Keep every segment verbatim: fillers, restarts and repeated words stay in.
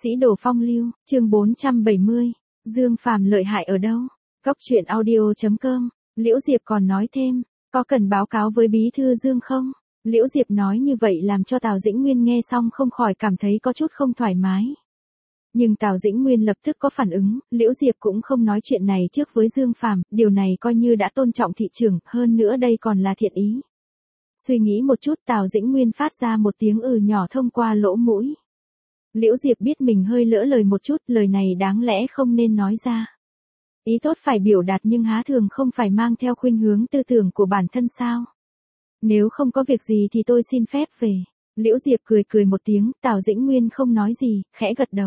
Sĩ đồ phong lưu, chương bốn trăm bảy mươi, Dương Phàm lợi hại ở đâu? Cốc truyện audio chấm com, Liễu Diệp còn nói thêm, có cần báo cáo với bí thư Dương không? Liễu Diệp nói như vậy làm cho Tào Dĩnh Nguyên nghe xong không khỏi cảm thấy có chút không thoải mái. Nhưng Tào Dĩnh Nguyên lập tức có phản ứng, Liễu Diệp cũng không nói chuyện này trước với Dương Phàm, điều này coi như đã tôn trọng thị trường, hơn nữa đây còn là thiện ý. Suy nghĩ một chút Tào Dĩnh Nguyên phát ra một tiếng ừ nhỏ thông qua lỗ mũi. Liễu Diệp biết mình hơi lỡ lời một chút, lời này đáng lẽ không nên nói ra. Ý tốt phải biểu đạt nhưng há thường không phải mang theo khuynh hướng tư tưởng của bản thân sao? Nếu không có việc gì thì tôi xin phép về. Liễu Diệp cười cười một tiếng, Tào Dĩnh Nguyên không nói gì, khẽ gật đầu.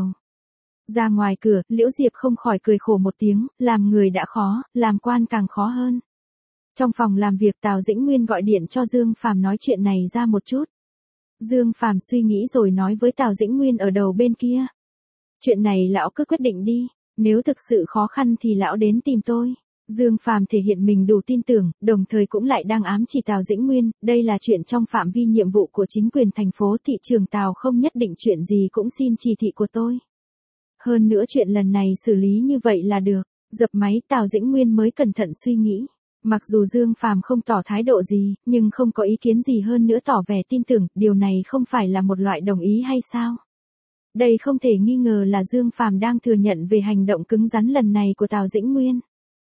Ra ngoài cửa, Liễu Diệp không khỏi cười khổ một tiếng, làm người đã khó, làm quan càng khó hơn. Trong phòng làm việc Tào Dĩnh Nguyên gọi điện cho Dương Phàm nói chuyện này ra một chút. Dương Phàm suy nghĩ rồi nói với Tào Dĩnh Nguyên ở đầu bên kia. Chuyện này lão cứ quyết định đi, nếu thực sự khó khăn thì lão đến tìm tôi. Dương Phàm thể hiện mình đủ tin tưởng, đồng thời cũng lại đang ám chỉ Tào Dĩnh Nguyên, đây là chuyện trong phạm vi nhiệm vụ của chính quyền thành phố, thị trường Tào không nhất định chuyện gì cũng xin chỉ thị của tôi. Hơn nữa chuyện lần này xử lý như vậy là được. Dập máy Tào Dĩnh Nguyên mới cẩn thận suy nghĩ. Mặc dù Dương Phàm không tỏ thái độ gì, nhưng không có ý kiến gì hơn nữa tỏ vẻ tin tưởng, điều này không phải là một loại đồng ý hay sao? Đây không thể nghi ngờ là Dương Phàm đang thừa nhận về hành động cứng rắn lần này của Tào Dĩnh Nguyên.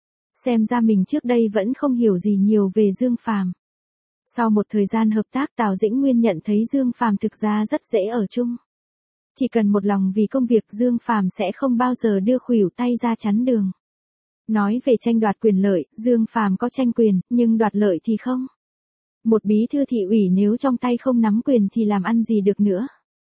Xem ra mình trước đây vẫn không hiểu gì nhiều về Dương Phàm. Sau một thời gian hợp tác Tào Dĩnh Nguyên nhận thấy Dương Phàm thực ra rất dễ ở chung. Chỉ cần một lòng vì công việc Dương Phàm sẽ không bao giờ đưa khuỷu tay ra chắn đường. Nói về tranh đoạt quyền lợi, Dương Phàm có tranh quyền, nhưng đoạt lợi thì không. Một bí thư thị ủy nếu trong tay không nắm quyền thì làm ăn gì được nữa.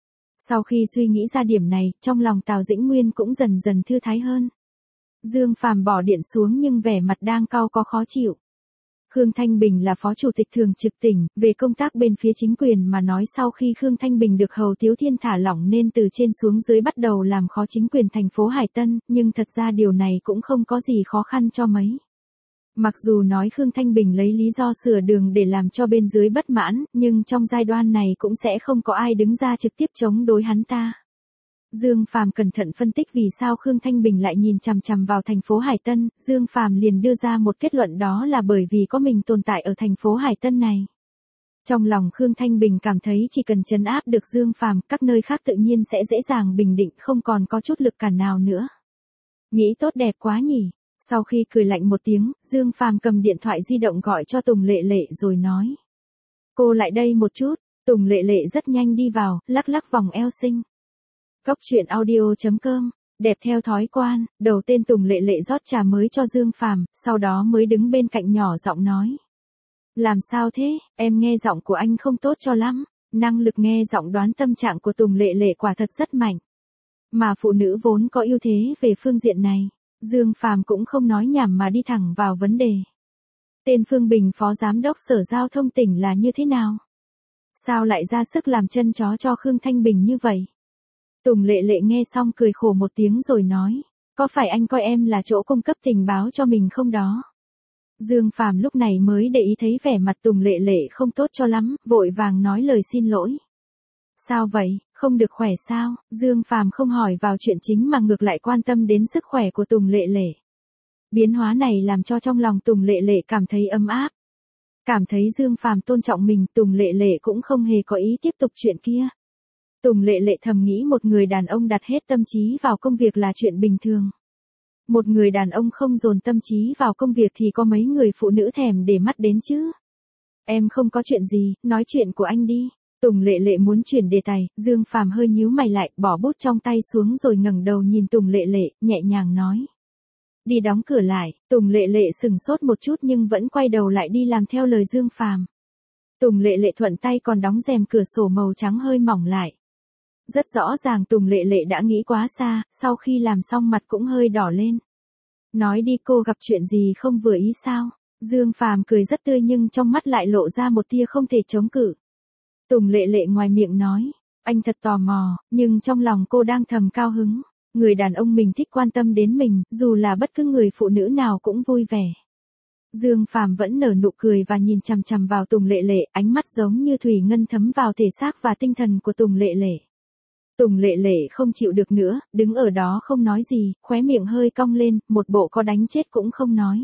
Sau khi suy nghĩ ra điểm này, trong lòng Tào Dĩnh Nguyên cũng dần dần thư thái hơn. Dương Phàm bỏ điện xuống nhưng vẻ mặt đang cau có khó chịu. Khương Thanh Bình là phó chủ tịch thường trực tỉnh, về công tác bên phía chính quyền mà nói sau khi Khương Thanh Bình được Hầu Tiếu Thiên thả lỏng nên từ trên xuống dưới bắt đầu làm khó chính quyền thành phố Hải Tân, nhưng thật ra điều này cũng không có gì khó khăn cho mấy. Mặc dù nói Khương Thanh Bình lấy lý do sửa đường để làm cho bên dưới bất mãn, nhưng trong giai đoạn này cũng sẽ không có ai đứng ra trực tiếp chống đối hắn ta. Dương Phàm cẩn thận phân tích vì sao Khương Thanh Bình lại nhìn chằm chằm vào thành phố Hải Tân, Dương Phàm liền đưa ra một kết luận đó là bởi vì có mình tồn tại ở thành phố Hải Tân này. Trong lòng Khương Thanh Bình cảm thấy chỉ cần trấn áp được Dương Phàm, các nơi khác tự nhiên sẽ dễ dàng bình định, không còn có chút lực cản nào nữa. Nghĩ tốt đẹp quá nhỉ. Sau khi cười lạnh một tiếng, Dương Phàm cầm điện thoại di động gọi cho Tùng Lệ Lệ rồi nói. Cô lại đây một chút. Tùng Lệ Lệ rất nhanh đi vào, lắc lắc vòng eo xinh. Cốc truyện audio chấm com, đẹp theo thói quen, đầu tên Tùng Lệ Lệ rót trà mới cho Dương Phàm, sau đó mới đứng bên cạnh nhỏ giọng nói. Làm sao thế, em nghe giọng của anh không tốt cho lắm, năng lực nghe giọng đoán tâm trạng của Tùng Lệ Lệ quả thật rất mạnh. Mà phụ nữ vốn có ưu thế về phương diện này, Dương Phàm cũng không nói nhảm mà đi thẳng vào vấn đề. Tên Phương Bình phó giám đốc sở giao thông tỉnh là như thế nào? Sao lại ra sức làm chân chó cho Khương Thanh Bình như vậy? Tùng Lệ Lệ nghe xong cười khổ một tiếng rồi nói, có phải anh coi em là chỗ cung cấp tình báo cho mình không đó? Dương Phàm lúc này mới để ý thấy vẻ mặt Tùng Lệ Lệ không tốt cho lắm, vội vàng nói lời xin lỗi. Sao vậy, không được khỏe sao? Dương Phàm không hỏi vào chuyện chính mà ngược lại quan tâm đến sức khỏe của Tùng Lệ Lệ. Biến hóa này làm cho trong lòng Tùng Lệ Lệ cảm thấy ấm áp. Cảm thấy Dương Phàm tôn trọng mình, Tùng Lệ Lệ cũng không hề có ý tiếp tục chuyện kia. Tùng Lệ Lệ thầm nghĩ một người đàn ông đặt hết tâm trí vào công việc là chuyện bình thường. Một người đàn ông không dồn tâm trí vào công việc thì có mấy người phụ nữ thèm để mắt đến chứ. Em không có chuyện gì, nói chuyện của anh đi. Tùng Lệ Lệ muốn chuyển đề tài, Dương Phàm hơi nhíu mày lại, bỏ bút trong tay xuống rồi ngẩng đầu nhìn Tùng Lệ Lệ, nhẹ nhàng nói. Đi đóng cửa lại. Tùng Lệ Lệ sừng sốt một chút nhưng vẫn quay đầu lại đi làm theo lời Dương Phàm. Tùng Lệ Lệ thuận tay còn đóng rèm cửa sổ màu trắng hơi mỏng lại. Rất rõ ràng Tùng Lệ Lệ đã nghĩ quá xa, sau khi làm xong mặt cũng hơi đỏ lên. Nói đi, cô gặp chuyện gì không vừa ý sao? Dương Phàm cười rất tươi nhưng trong mắt lại lộ ra một tia không thể chống cự. Tùng Lệ Lệ ngoài miệng nói, anh thật tò mò, nhưng trong lòng cô đang thầm cao hứng. Người đàn ông mình thích quan tâm đến mình, dù là bất cứ người phụ nữ nào cũng vui vẻ. Dương Phàm vẫn nở nụ cười và nhìn chằm chằm vào Tùng Lệ Lệ, ánh mắt giống như thủy ngân thấm vào thể xác và tinh thần của Tùng Lệ Lệ. Tùng Lệ Lệ không chịu được nữa, đứng ở đó không nói gì, khóe miệng hơi cong lên, một bộ có đánh chết cũng không nói.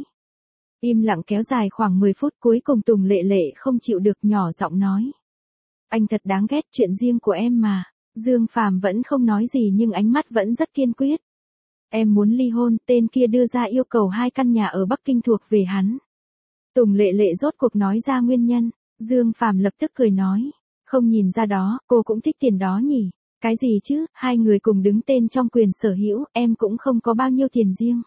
Im lặng kéo dài khoảng mười phút, cuối cùng Tùng Lệ Lệ không chịu được, nhỏ giọng nói. Anh thật đáng ghét, chuyện riêng của em mà. Dương Phàm vẫn không nói gì nhưng ánh mắt vẫn rất kiên quyết. Em muốn ly hôn, tên kia đưa ra yêu cầu hai căn nhà ở Bắc Kinh thuộc về hắn. Tùng Lệ Lệ rốt cuộc nói ra nguyên nhân, Dương Phàm lập tức cười nói. Không nhìn ra đó, cô cũng thích tiền đó nhỉ? Cái gì chứ, hai người cùng đứng tên trong quyền sở hữu, em cũng không có bao nhiêu tiền riêng.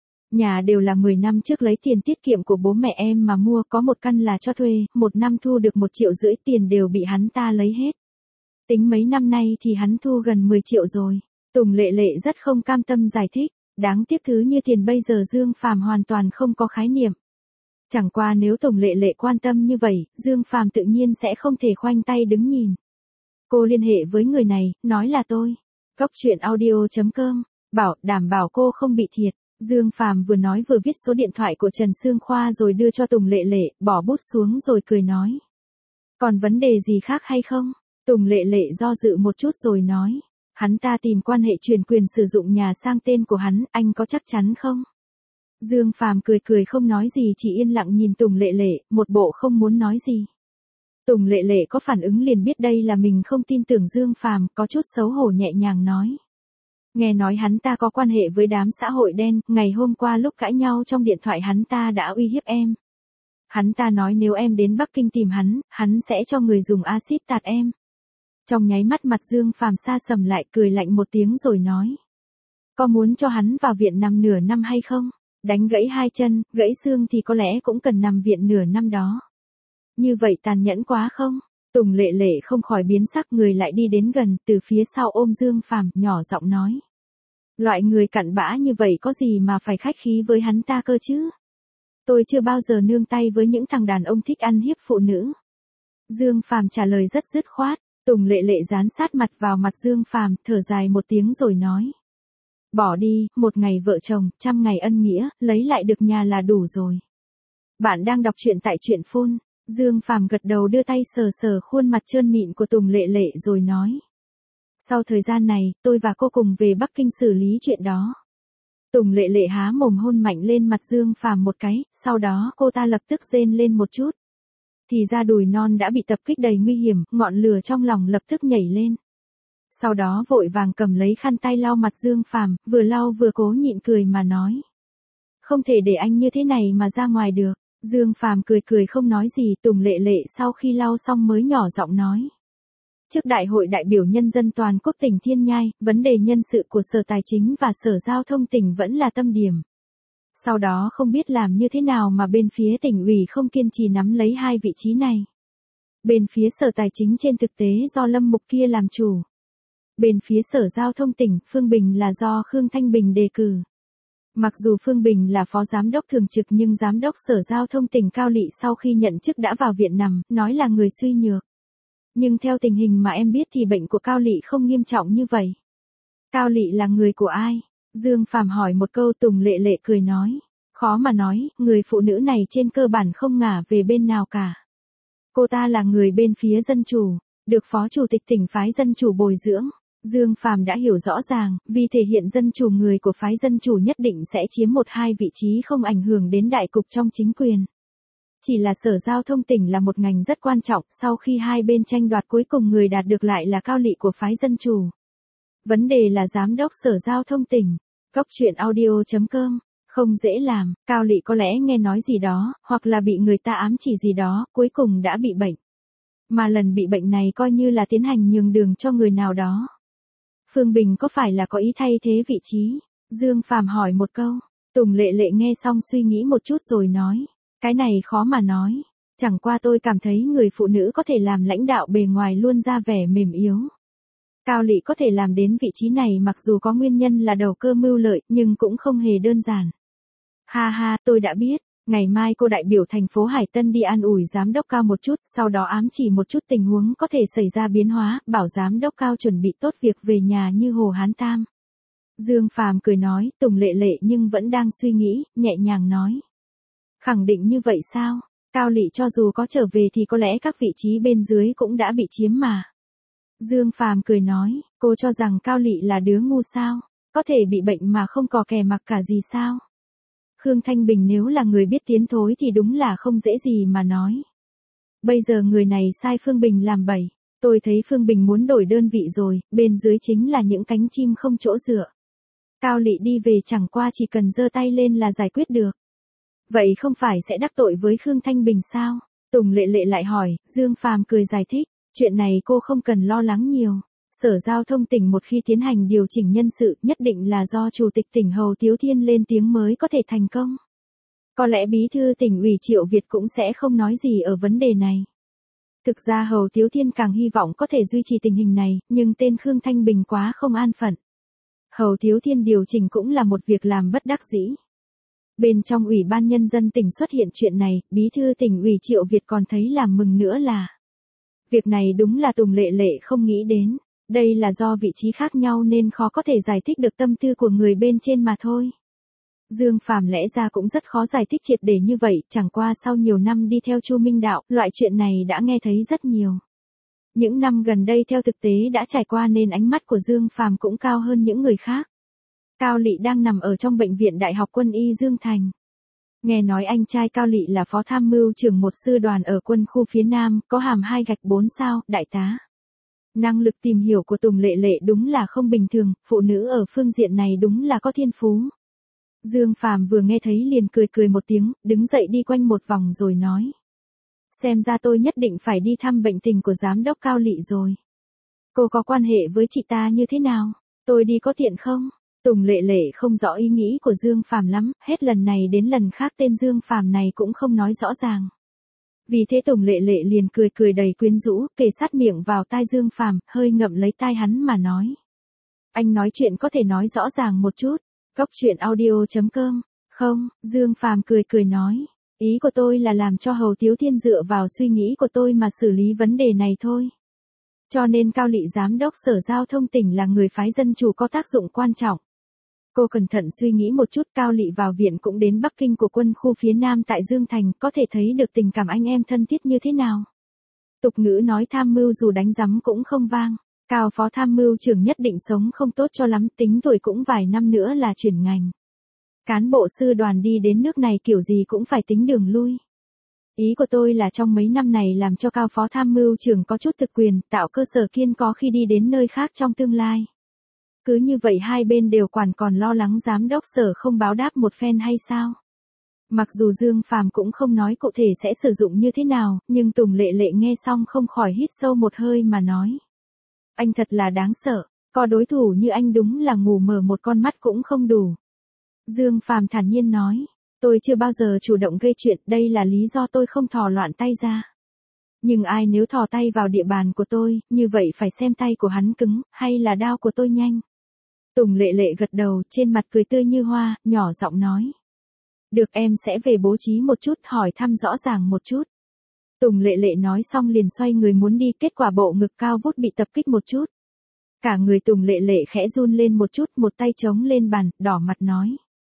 Nhà đều là mười năm trước lấy tiền tiết kiệm của bố mẹ em mà mua, có một căn là cho thuê, một năm thu được một triệu rưỡi, tiền đều bị hắn ta lấy hết. Tính mấy năm nay thì hắn thu gần mười triệu rồi. Tùng Lệ Lệ rất không cam tâm giải thích, đáng tiếc thứ như tiền bây giờ Dương Phàm hoàn toàn không có khái niệm. Chẳng qua nếu Tùng Lệ Lệ quan tâm như vậy, Dương Phàm tự nhiên sẽ không thể khoanh tay đứng nhìn. Cô liên hệ với người này, nói là tôi. Cốc truyện audio chấm com, bảo, đảm bảo cô không bị thiệt. Dương Phàm vừa nói vừa viết số điện thoại của Trần Sương Khoa rồi đưa cho Tùng Lệ Lệ, bỏ bút xuống rồi cười nói. Còn vấn đề gì khác hay không? Tùng Lệ Lệ do dự một chút rồi nói. Hắn ta tìm quan hệ chuyển quyền sử dụng nhà sang tên của hắn, anh có chắc chắn không? Dương Phàm cười cười không nói gì, chỉ yên lặng nhìn Tùng Lệ Lệ, một bộ không muốn nói gì. Tùng Lệ Lệ có phản ứng liền biết đây là mình không tin tưởng Dương Phàm, có chút xấu hổ nhẹ nhàng nói. Nghe nói hắn ta có quan hệ với đám xã hội đen, ngày hôm qua lúc cãi nhau trong điện thoại hắn ta đã uy hiếp em. Hắn ta nói nếu em đến Bắc Kinh tìm hắn, hắn sẽ cho người dùng axit tạt em. Trong nháy mắt mặt Dương Phàm sa sầm lại, cười lạnh một tiếng rồi nói. Có muốn cho hắn vào viện nằm nửa năm hay không? Đánh gãy hai chân, gãy xương thì có lẽ cũng cần nằm viện nửa năm đó. Như vậy tàn nhẫn quá không? Tùng Lệ Lệ không khỏi biến sắc, người lại đi đến gần, từ phía sau ôm Dương Phàm, nhỏ giọng nói. Loại người cặn bã như vậy có gì mà phải khách khí với hắn ta cơ chứ? Tôi chưa bao giờ nương tay với những thằng đàn ông thích ăn hiếp phụ nữ. Dương Phàm trả lời rất dứt khoát. Tùng Lệ Lệ dán sát mặt vào mặt Dương Phàm, thở dài một tiếng rồi nói. Bỏ đi, một ngày vợ chồng, trăm ngày ân nghĩa, lấy lại được nhà là đủ rồi. Bạn đang đọc truyện tại truyện phone. Dương Phàm gật đầu, đưa tay sờ sờ khuôn mặt trơn mịn của Tùng Lệ Lệ rồi nói. Sau thời gian này, tôi và cô cùng về Bắc Kinh xử lý chuyện đó. Tùng Lệ Lệ há mồm hôn mạnh lên mặt Dương Phàm một cái, sau đó cô ta lập tức rên lên một chút. Thì ra đùi non đã bị tập kích đầy nguy hiểm, ngọn lửa trong lòng lập tức nhảy lên. Sau đó vội vàng cầm lấy khăn tay lau mặt Dương Phàm, vừa lau vừa cố nhịn cười mà nói. Không thể để anh như thế này mà ra ngoài được. Dương Phàm cười cười không nói gì. Tùng Lệ Lệ sau khi lau xong mới nhỏ giọng nói. Trước Đại hội đại biểu nhân dân toàn quốc tỉnh Thiên Nhai, vấn đề nhân sự của Sở Tài chính và Sở Giao thông tỉnh vẫn là tâm điểm. Sau đó không biết làm như thế nào mà bên phía tỉnh ủy không kiên trì nắm lấy hai vị trí này. Bên phía Sở Tài chính trên thực tế do Lâm Mục kia làm chủ. Bên phía Sở Giao thông tỉnh, Phương Bình là do Khương Thanh Bình đề cử. Mặc dù Phương Bình là phó giám đốc thường trực nhưng giám đốc Sở Giao thông tỉnh Cao Lị sau khi nhận chức đã vào viện nằm, nói là người suy nhược. Nhưng theo tình hình mà em biết thì bệnh của Cao Lị không nghiêm trọng như vậy. Cao Lị là người của ai? Dương Phàm hỏi một câu. Tùng Lệ Lệ cười nói. Khó mà nói, người phụ nữ này trên cơ bản không ngả về bên nào cả. Cô ta là người bên phía dân chủ, được phó chủ tịch tỉnh phái dân chủ bồi dưỡng. Dương Phàm đã hiểu rõ ràng, vì thể hiện dân chủ người của phái dân chủ nhất định sẽ chiếm một hai vị trí không ảnh hưởng đến đại cục trong chính quyền. Chỉ là Sở Giao thông tỉnh là một ngành rất quan trọng, sau khi hai bên tranh đoạt cuối cùng người đạt được lại là Cao Lị của phái dân chủ. Vấn đề là giám đốc Sở Giao thông tỉnh. Cốc truyện audio chấm com, không dễ làm, Cao Lị có lẽ nghe nói gì đó, hoặc là bị người ta ám chỉ gì đó, cuối cùng đã bị bệnh. Mà lần bị bệnh này coi như là tiến hành nhường đường cho người nào đó. Phương Bình có phải là có ý thay thế vị trí? Dương Phàm hỏi một câu. Tùng Lệ Lệ nghe xong suy nghĩ một chút rồi nói. Cái này khó mà nói. Chẳng qua tôi cảm thấy người phụ nữ có thể làm lãnh đạo bề ngoài luôn ra vẻ mềm yếu. Cao Lị có thể làm đến vị trí này mặc dù có nguyên nhân là đầu cơ mưu lợi nhưng cũng không hề đơn giản. Ha ha, tôi đã biết. Ngày mai cô đại biểu thành phố Hải Tân đi an ủi giám đốc Cao một chút, sau đó ám chỉ một chút tình huống có thể xảy ra biến hóa, bảo giám đốc Cao chuẩn bị tốt việc về nhà như Hồ Hán Tam. Dương Phàm cười nói. Tùng Lệ Lệ nhưng vẫn đang suy nghĩ, nhẹ nhàng nói. Khẳng định như vậy sao? Cao Lị cho dù có trở về thì có lẽ các vị trí bên dưới cũng đã bị chiếm mà. Dương Phàm cười nói, cô cho rằng Cao Lị là đứa ngu sao? Có thể bị bệnh mà không cò kè mặc cả gì sao? Khương Thanh Bình nếu là người biết tiến thối thì đúng là không dễ gì mà nói. Bây giờ người này sai Phương Bình làm bậy. Tôi thấy Phương Bình muốn đổi đơn vị rồi, bên dưới chính là những cánh chim không chỗ dựa. Cao Lị đi về chẳng qua chỉ cần giơ tay lên là giải quyết được. Vậy không phải sẽ đắc tội với Khương Thanh Bình sao? Tùng Lệ Lệ lại hỏi, Dương Phàm cười giải thích, chuyện này cô không cần lo lắng nhiều. Sở Giao thông tỉnh một khi tiến hành điều chỉnh nhân sự nhất định là do Chủ tịch tỉnh Hầu Tiếu Thiên lên tiếng mới có thể thành công. Có lẽ Bí thư tỉnh ủy Triệu Việt cũng sẽ không nói gì ở vấn đề này. Thực ra Hầu Tiếu Thiên càng hy vọng có thể duy trì tình hình này, nhưng tên Khương Thanh Bình quá không an phận. Hầu Tiếu Thiên điều chỉnh cũng là một việc làm bất đắc dĩ. Bên trong Ủy ban Nhân dân tỉnh xuất hiện chuyện này, Bí thư tỉnh ủy Triệu Việt còn thấy làm mừng nữa là. Việc này đúng là Tùng Lệ Lệ không nghĩ đến. Đây là do vị trí khác nhau nên khó có thể giải thích được tâm tư của người bên trên mà thôi. Dương Phàm lẽ ra cũng rất khó giải thích triệt để như vậy, chẳng qua sau nhiều năm đi theo Chu Minh Đạo, loại chuyện này đã nghe thấy rất nhiều. Những năm gần đây theo thực tế đã trải qua nên ánh mắt của Dương Phàm cũng cao hơn những người khác. Cao Lị đang nằm ở trong bệnh viện Đại học Quân y Dương Thành. Nghe nói anh trai Cao Lị là phó tham mưu trưởng một sư đoàn ở quân khu phía Nam, có hàm hai gạch bốn sao, đại tá. Năng lực tìm hiểu của Tùng Lệ Lệ đúng là không bình thường, phụ nữ ở phương diện này đúng là có thiên phú. Dương Phàm vừa nghe thấy liền cười cười một tiếng, đứng dậy đi quanh một vòng rồi nói. Xem ra tôi nhất định phải đi thăm bệnh tình của giám đốc Cao Lị rồi. Cô có quan hệ với chị ta như thế nào? Tôi đi có tiện không? Tùng Lệ Lệ không rõ ý nghĩ của Dương Phàm lắm, hết lần này đến lần khác tên Dương Phàm này cũng không nói rõ ràng. Vì thế Tùng Lệ Lệ liền cười cười đầy quyến rũ, kề sát miệng vào tai Dương Phàm, hơi ngậm lấy tai hắn mà nói. Anh nói chuyện có thể nói rõ ràng một chút. Góc truyện audio chấm com. Không, Dương Phàm cười cười nói. Ý của tôi là làm cho Hầu Tiếu Thiên dựa vào suy nghĩ của tôi mà xử lý vấn đề này thôi. Cho nên Cao Lị giám đốc Sở Giao thông tỉnh là người phái dân chủ có tác dụng quan trọng. Cô cẩn thận suy nghĩ một chút, Cao Lị vào viện cũng đến Bắc Kinh của quân khu phía Nam tại Dương Thành, có thể thấy được tình cảm anh em thân thiết như thế nào. Tục ngữ nói tham mưu dù đánh rắm cũng không vang. Cao phó tham mưu trưởng nhất định sống không tốt cho lắm, tính tuổi cũng vài năm nữa là chuyển ngành. Cán bộ sư đoàn đi đến nước này kiểu gì cũng phải tính đường lui. Ý của tôi là trong mấy năm này làm cho cao phó tham mưu trưởng có chút thực quyền, tạo cơ sở kiên có khi đi đến nơi khác trong tương lai. Cứ như vậy hai bên đều quản còn lo lắng giám đốc Sở không báo đáp một phen hay sao? Mặc dù Dương Phàm cũng không nói cụ thể sẽ sử dụng như thế nào, nhưng Tùng Lệ Lệ nghe xong không khỏi hít sâu một hơi mà nói. Anh thật là đáng sợ, có đối thủ như anh đúng là ngủ mở một con mắt cũng không đủ. Dương Phàm thản nhiên nói, tôi chưa bao giờ chủ động gây chuyện, đây là lý do tôi không thò loạn tay ra. Nhưng ai nếu thò tay vào địa bàn của tôi, như vậy phải xem tay của hắn cứng, hay là đao của tôi nhanh. Tùng Lệ Lệ gật đầu, trên mặt cười tươi như hoa, nhỏ giọng nói. Được, em sẽ về bố trí một chút, hỏi thăm rõ ràng một chút. Tùng Lệ Lệ nói xong liền xoay người muốn đi, kết quả bộ ngực cao vút bị tập kích một chút. Cả người Tùng Lệ Lệ khẽ run lên một chút, một tay chống lên bàn, đỏ mặt nói.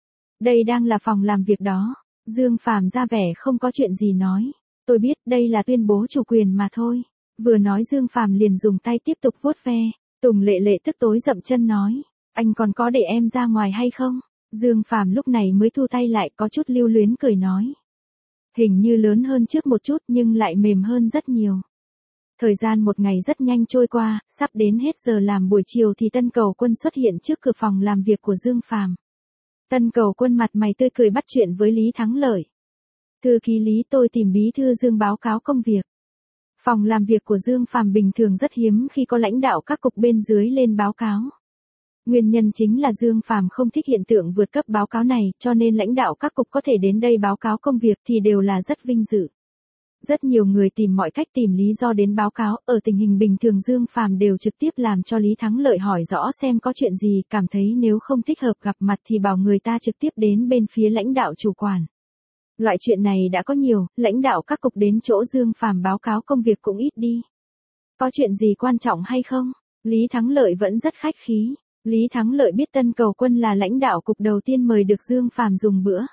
Đây đang là phòng làm việc đó. Dương Phàm ra vẻ không có chuyện gì nói. Tôi biết đây là tuyên bố chủ quyền mà thôi. Vừa nói Dương Phàm liền dùng tay tiếp tục vuốt ve. Tùng Lệ Lệ tức tối dậm chân nói. Anh còn có để em ra ngoài hay không? Dương Phàm lúc này mới thu tay lại, có chút lưu luyến cười nói. Hình như lớn hơn trước một chút nhưng lại mềm hơn rất nhiều. Thời gian một ngày rất nhanh trôi qua, sắp đến hết giờ làm buổi chiều thì Tân Cầu Quân xuất hiện trước cửa phòng làm việc của Dương Phàm. Tân Cầu Quân mặt mày tươi cười bắt chuyện với Lý Thắng Lợi. Thư ký Lý, tôi tìm bí thư Dương báo cáo công việc. Phòng làm việc của Dương Phàm bình thường rất hiếm khi có lãnh đạo các cục bên dưới lên báo cáo. Nguyên nhân chính là Dương Phàm không thích hiện tượng vượt cấp báo cáo này, cho nên lãnh đạo các cục có thể đến đây báo cáo công việc thì đều là rất vinh dự. Rất nhiều người tìm mọi cách tìm lý do đến báo cáo, ở tình hình bình thường Dương Phàm đều trực tiếp làm cho Lý Thắng Lợi hỏi rõ xem có chuyện gì, cảm thấy nếu không thích hợp gặp mặt thì bảo người ta trực tiếp đến bên phía lãnh đạo chủ quản. Loại chuyện này đã có nhiều, lãnh đạo các cục đến chỗ Dương Phàm báo cáo công việc cũng ít đi. Có chuyện gì quan trọng hay không? Lý Thắng Lợi vẫn rất khách khí. Lý Thắng Lợi biết Tân Cầu Quân là lãnh đạo cục đầu tiên mời được Dương Phàm dùng bữa.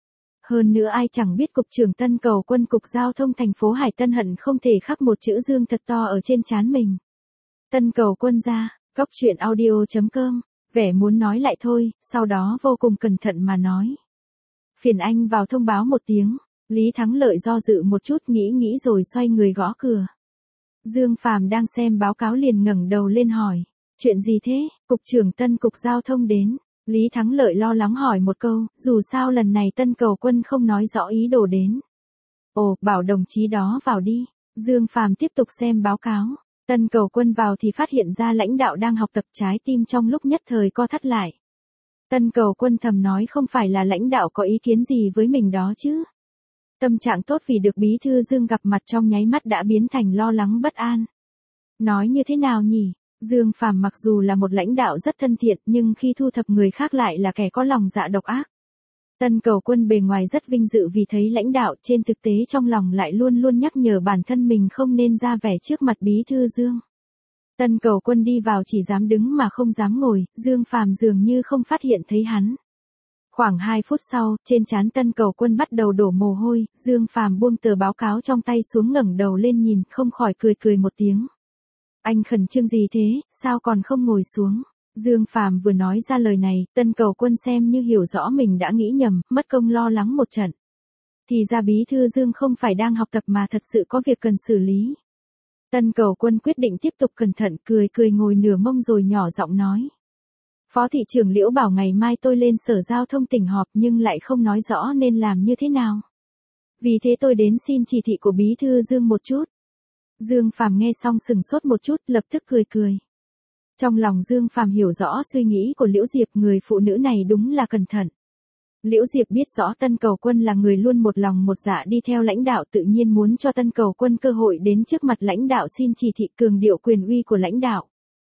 Hơn nữa ai chẳng biết cục trưởng Tân Cầu Quân cục giao thông thành phố Hải Tân hận không thể khắc một chữ Dương thật to ở trên trán mình. Tân cầu quân ra, Cốc truyện audio chấm com, vẻ muốn nói lại thôi, sau đó vô cùng cẩn thận mà nói. Phiền anh vào thông báo một tiếng, Lý Thắng Lợi do dự một chút nghĩ nghĩ rồi xoay người gõ cửa. Dương Phàm đang xem báo cáo liền ngẩng đầu lên hỏi, chuyện gì thế, cục trưởng Tân cục giao thông đến. Lý Thắng Lợi lo lắng hỏi một câu, dù sao lần này Tân cầu quân không nói rõ ý đồ đến. Ồ, bảo đồng chí đó vào đi. Dương Phàm tiếp tục xem báo cáo. Tân cầu quân vào thì phát hiện ra lãnh đạo đang học tập, trái tim trong lúc nhất thời co thắt lại. Tân cầu quân thầm nói không phải là lãnh đạo có ý kiến gì với mình đó chứ. Tâm trạng tốt vì được bí thư Dương gặp mặt trong nháy mắt đã biến thành lo lắng bất an. Nói như thế nào nhỉ? Dương Phàm mặc dù là một lãnh đạo rất thân thiện nhưng khi thu thập người khác lại là kẻ có lòng dạ độc ác. Tân cầu quân bề ngoài rất vinh dự vì thấy lãnh đạo, trên thực tế trong lòng lại luôn luôn nhắc nhở bản thân mình không nên ra vẻ trước mặt bí thư Dương. Tân cầu quân đi vào chỉ dám đứng mà không dám ngồi, Dương Phàm dường như không phát hiện thấy hắn. Khoảng hai phút sau, trên trán Tân cầu quân bắt đầu đổ mồ hôi, Dương Phàm buông tờ báo cáo trong tay xuống ngẩng đầu lên nhìn, không khỏi cười cười một tiếng. Anh khẩn trương gì thế, sao còn không ngồi xuống? Dương Phàm vừa nói ra lời này, Tân cầu quân xem như hiểu rõ mình đã nghĩ nhầm, mất công lo lắng một trận. Thì ra bí thư Dương không phải đang học tập mà thật sự có việc cần xử lý. Tân cầu quân quyết định tiếp tục cẩn thận, cười cười ngồi nửa mông rồi nhỏ giọng nói. Phó thị trưởng Liễu bảo ngày mai tôi lên sở giao thông tỉnh họp nhưng lại không nói rõ nên làm như thế nào. Vì thế tôi đến xin chỉ thị của bí thư Dương một chút. Dương Phàm nghe xong sừng sốt một chút, lập tức cười cười. Trong lòng Dương Phàm hiểu rõ suy nghĩ của Liễu Diệp, người phụ nữ này đúng là cẩn thận. Liễu Diệp biết rõ Tân cầu quân là người luôn một lòng một dạ đi theo lãnh đạo, tự nhiên muốn cho Tân cầu quân cơ hội đến trước mặt lãnh đạo xin chỉ thị, cường điệu quyền uy của lãnh đạo.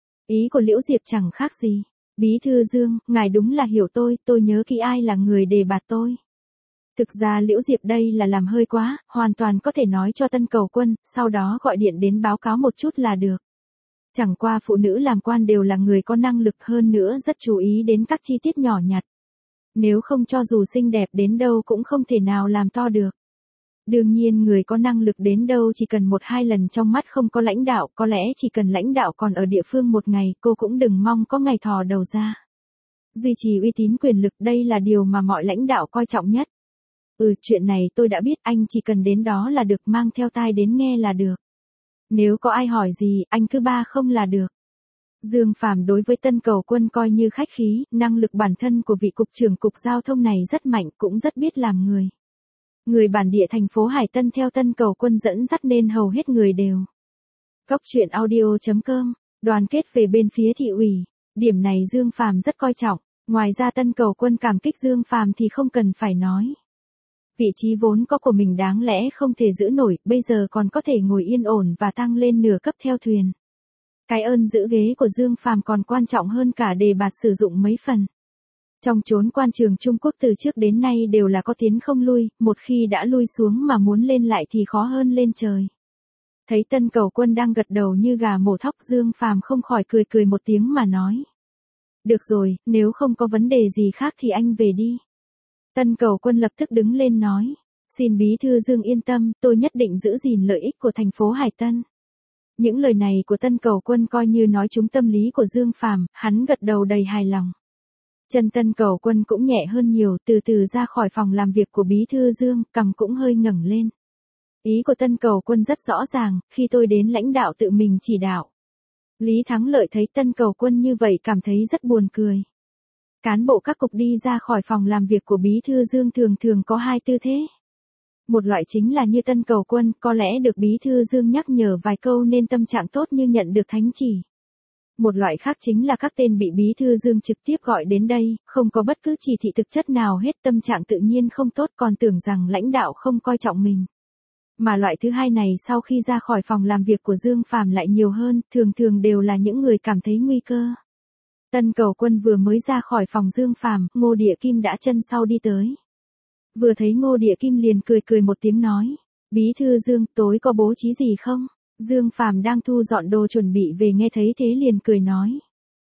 Ý của Liễu Diệp chẳng khác gì. Bí thư Dương, ngài đúng là hiểu tôi, tôi nhớ kỹ ai là người đề bạt tôi. Thực ra Liễu Diệp đây là làm hơi quá, hoàn toàn có thể nói cho Tân cầu quân, sau đó gọi điện đến báo cáo một chút là được. Chẳng qua phụ nữ làm quan đều là người có năng lực, hơn nữa rất chú ý đến các chi tiết nhỏ nhặt. Nếu không cho dù xinh đẹp đến đâu cũng không thể nào làm to được. Đương nhiên người có năng lực đến đâu chỉ cần một hai lần trong mắt không có lãnh đạo, có lẽ chỉ cần lãnh đạo còn ở địa phương một ngày, cô cũng đừng mong có ngày thò đầu ra. Duy trì uy tín quyền lực, đây là điều mà mọi lãnh đạo coi trọng nhất. Ừ, chuyện này tôi đã biết, anh chỉ cần đến đó là được, mang theo tai đến nghe là được. Nếu có ai hỏi gì, anh cứ ba không là được. Dương Phàm đối với Tân cầu quân coi như khách khí, năng lực bản thân của vị cục trưởng cục giao thông này rất mạnh, cũng rất biết làm người. Người bản địa thành phố Hải Tân theo Tân cầu quân dẫn dắt nên hầu hết người đều. Cốc truyện audio chấm com, đoàn kết về bên phía thị ủy, điểm này Dương Phàm rất coi trọng, ngoài ra Tân cầu quân cảm kích Dương Phàm thì không cần phải nói. Vị trí vốn có của mình đáng lẽ không thể giữ nổi, bây giờ còn có thể ngồi yên ổn và tăng lên nửa cấp theo thuyền. Cái ơn giữ ghế của Dương Phàm còn quan trọng hơn cả đề bạt sử dụng mấy phần. Trong chốn quan trường Trung Quốc từ trước đến nay đều là có tiến không lui, một khi đã lui xuống mà muốn lên lại thì khó hơn lên trời. Thấy Tân cầu quân đang gật đầu như gà mổ thóc, Dương Phàm không khỏi cười cười một tiếng mà nói. Được rồi, nếu không có vấn đề gì khác thì anh về đi. Tân cầu quân lập tức đứng lên nói. Xin bí thư Dương yên tâm, tôi nhất định giữ gìn lợi ích của thành phố Hải Tân. Những lời này của Tân cầu quân coi như nói trúng tâm lý của Dương Phàm, hắn gật đầu đầy hài lòng. Chân Tân cầu quân cũng nhẹ hơn nhiều, từ từ ra khỏi phòng làm việc của bí thư Dương, cằm cũng hơi ngẩng lên. Ý của Tân cầu quân rất rõ ràng, khi tôi đến lãnh đạo tự mình chỉ đạo. Lý Thắng Lợi thấy Tân cầu quân như vậy cảm thấy rất buồn cười. Cán bộ các cục đi ra khỏi phòng làm việc của bí thư Dương thường thường có hai tư thế. Một loại chính là như Tân cầu quân, có lẽ được bí thư Dương nhắc nhở vài câu nên tâm trạng tốt như nhận được thánh chỉ. Một loại khác chính là các tên bị bí thư Dương trực tiếp gọi đến đây, không có bất cứ chỉ thị thực chất nào hết, tâm trạng tự nhiên không tốt, còn tưởng rằng lãnh đạo không coi trọng mình. Mà loại thứ hai này sau khi ra khỏi phòng làm việc của Dương Phàm lại nhiều hơn, thường thường đều là những người cảm thấy nguy cơ. Tân cầu quân vừa mới ra khỏi phòng Dương Phàm, Ngô Địa Kim đã chân sau đi tới. Vừa thấy Ngô Địa Kim liền cười cười một tiếng nói. Bí thư Dương, tối có bố trí gì không? Dương Phàm đang thu dọn đồ chuẩn bị về nghe thấy thế liền cười nói.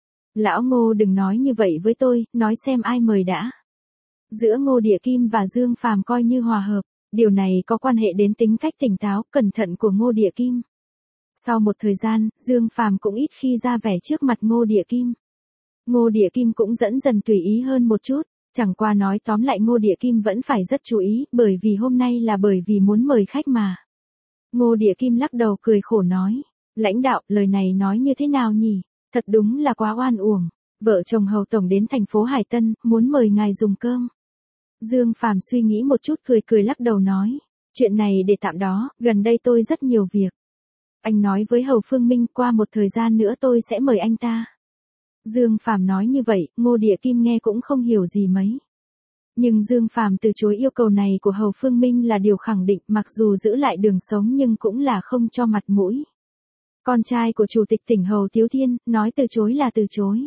Lão Ngô đừng nói như vậy với tôi, nói xem ai mời đã. Giữa Ngô Địa Kim và Dương Phàm coi như hòa hợp, điều này có quan hệ đến tính cách tỉnh táo, cẩn thận của Ngô Địa Kim. Sau một thời gian, Dương Phàm cũng ít khi ra vẻ trước mặt Ngô Địa Kim. Ngô Địa Kim cũng dẫn dần tùy ý hơn một chút, chẳng qua nói tóm lại Ngô Địa Kim vẫn phải rất chú ý, bởi vì hôm nay là bởi vì muốn mời khách mà. Ngô Địa Kim lắc đầu cười khổ nói, lãnh đạo, lời này nói như thế nào nhỉ, thật đúng là quá oan uổng. Vợ chồng Hầu Tổng đến thành phố Hải Tân, muốn mời ngài dùng cơm. Dương Phàm suy nghĩ một chút cười cười lắc đầu nói, chuyện này để tạm đó, gần đây tôi rất nhiều việc. Anh nói với Hầu Phương Minh qua một thời gian nữa tôi sẽ mời anh ta. Dương Phàm nói như vậy, Ngô Địa Kim nghe cũng không hiểu gì mấy. Nhưng Dương Phàm từ chối yêu cầu này của Hầu Phương Minh là điều khẳng định, mặc dù giữ lại đường sống nhưng cũng là không cho mặt mũi. Con trai của Chủ tịch tỉnh Hầu Tiếu Thiên, nói từ chối là từ chối.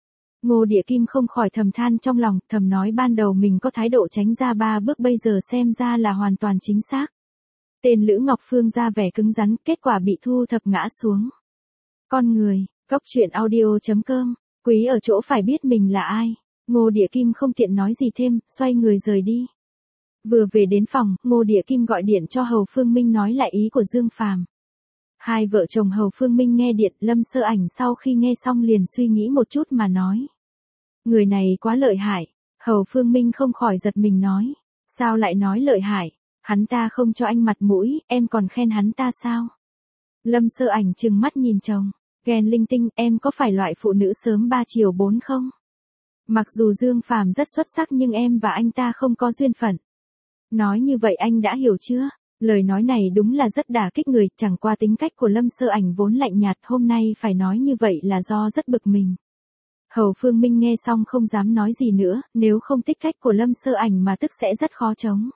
Ngô Địa Kim không khỏi thầm than trong lòng, thầm nói ban đầu mình có thái độ tránh ra ba bước bây giờ xem ra là hoàn toàn chính xác. Tên Lữ Ngọc Phương ra vẻ cứng rắn, kết quả bị thu thập ngã xuống. Con người, Cốc Truyện Audio chấm com, quý ở chỗ phải biết mình là ai. Ngô Địa Kim không tiện nói gì thêm, xoay người rời đi. Vừa về đến phòng, Ngô Địa Kim gọi điện cho Hầu Phương Minh nói lại ý của Dương Phàm. Hai vợ chồng Hầu Phương Minh nghe điện, Lâm Sơ Ảnh sau khi nghe xong liền suy nghĩ một chút mà nói. Người này quá lợi hại. Hầu Phương Minh không khỏi giật mình nói. Sao lại nói lợi hại? Hắn ta không cho anh mặt mũi, em còn khen hắn ta sao? Lâm Sơ Ảnh trừng mắt nhìn chồng. Ghen linh tinh, em có phải loại phụ nữ sớm ba chiều bốn không? Mặc dù Dương Phàm rất xuất sắc nhưng em và anh ta không có duyên phận. Nói như vậy anh đã hiểu chưa? Lời nói này đúng là rất đả kích người, chẳng qua tính cách của Lâm Sơ Ảnh vốn lạnh nhạt, hôm nay phải nói như vậy là do rất bực mình. Hầu Phương Minh nghe xong không dám nói gì nữa, nếu không thích cách của Lâm Sơ Ảnh mà tức sẽ rất khó chống.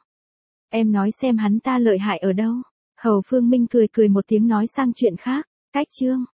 Em nói xem hắn ta lợi hại ở đâu? Hầu Phương Minh cười cười một tiếng nói sang chuyện khác. Cách chương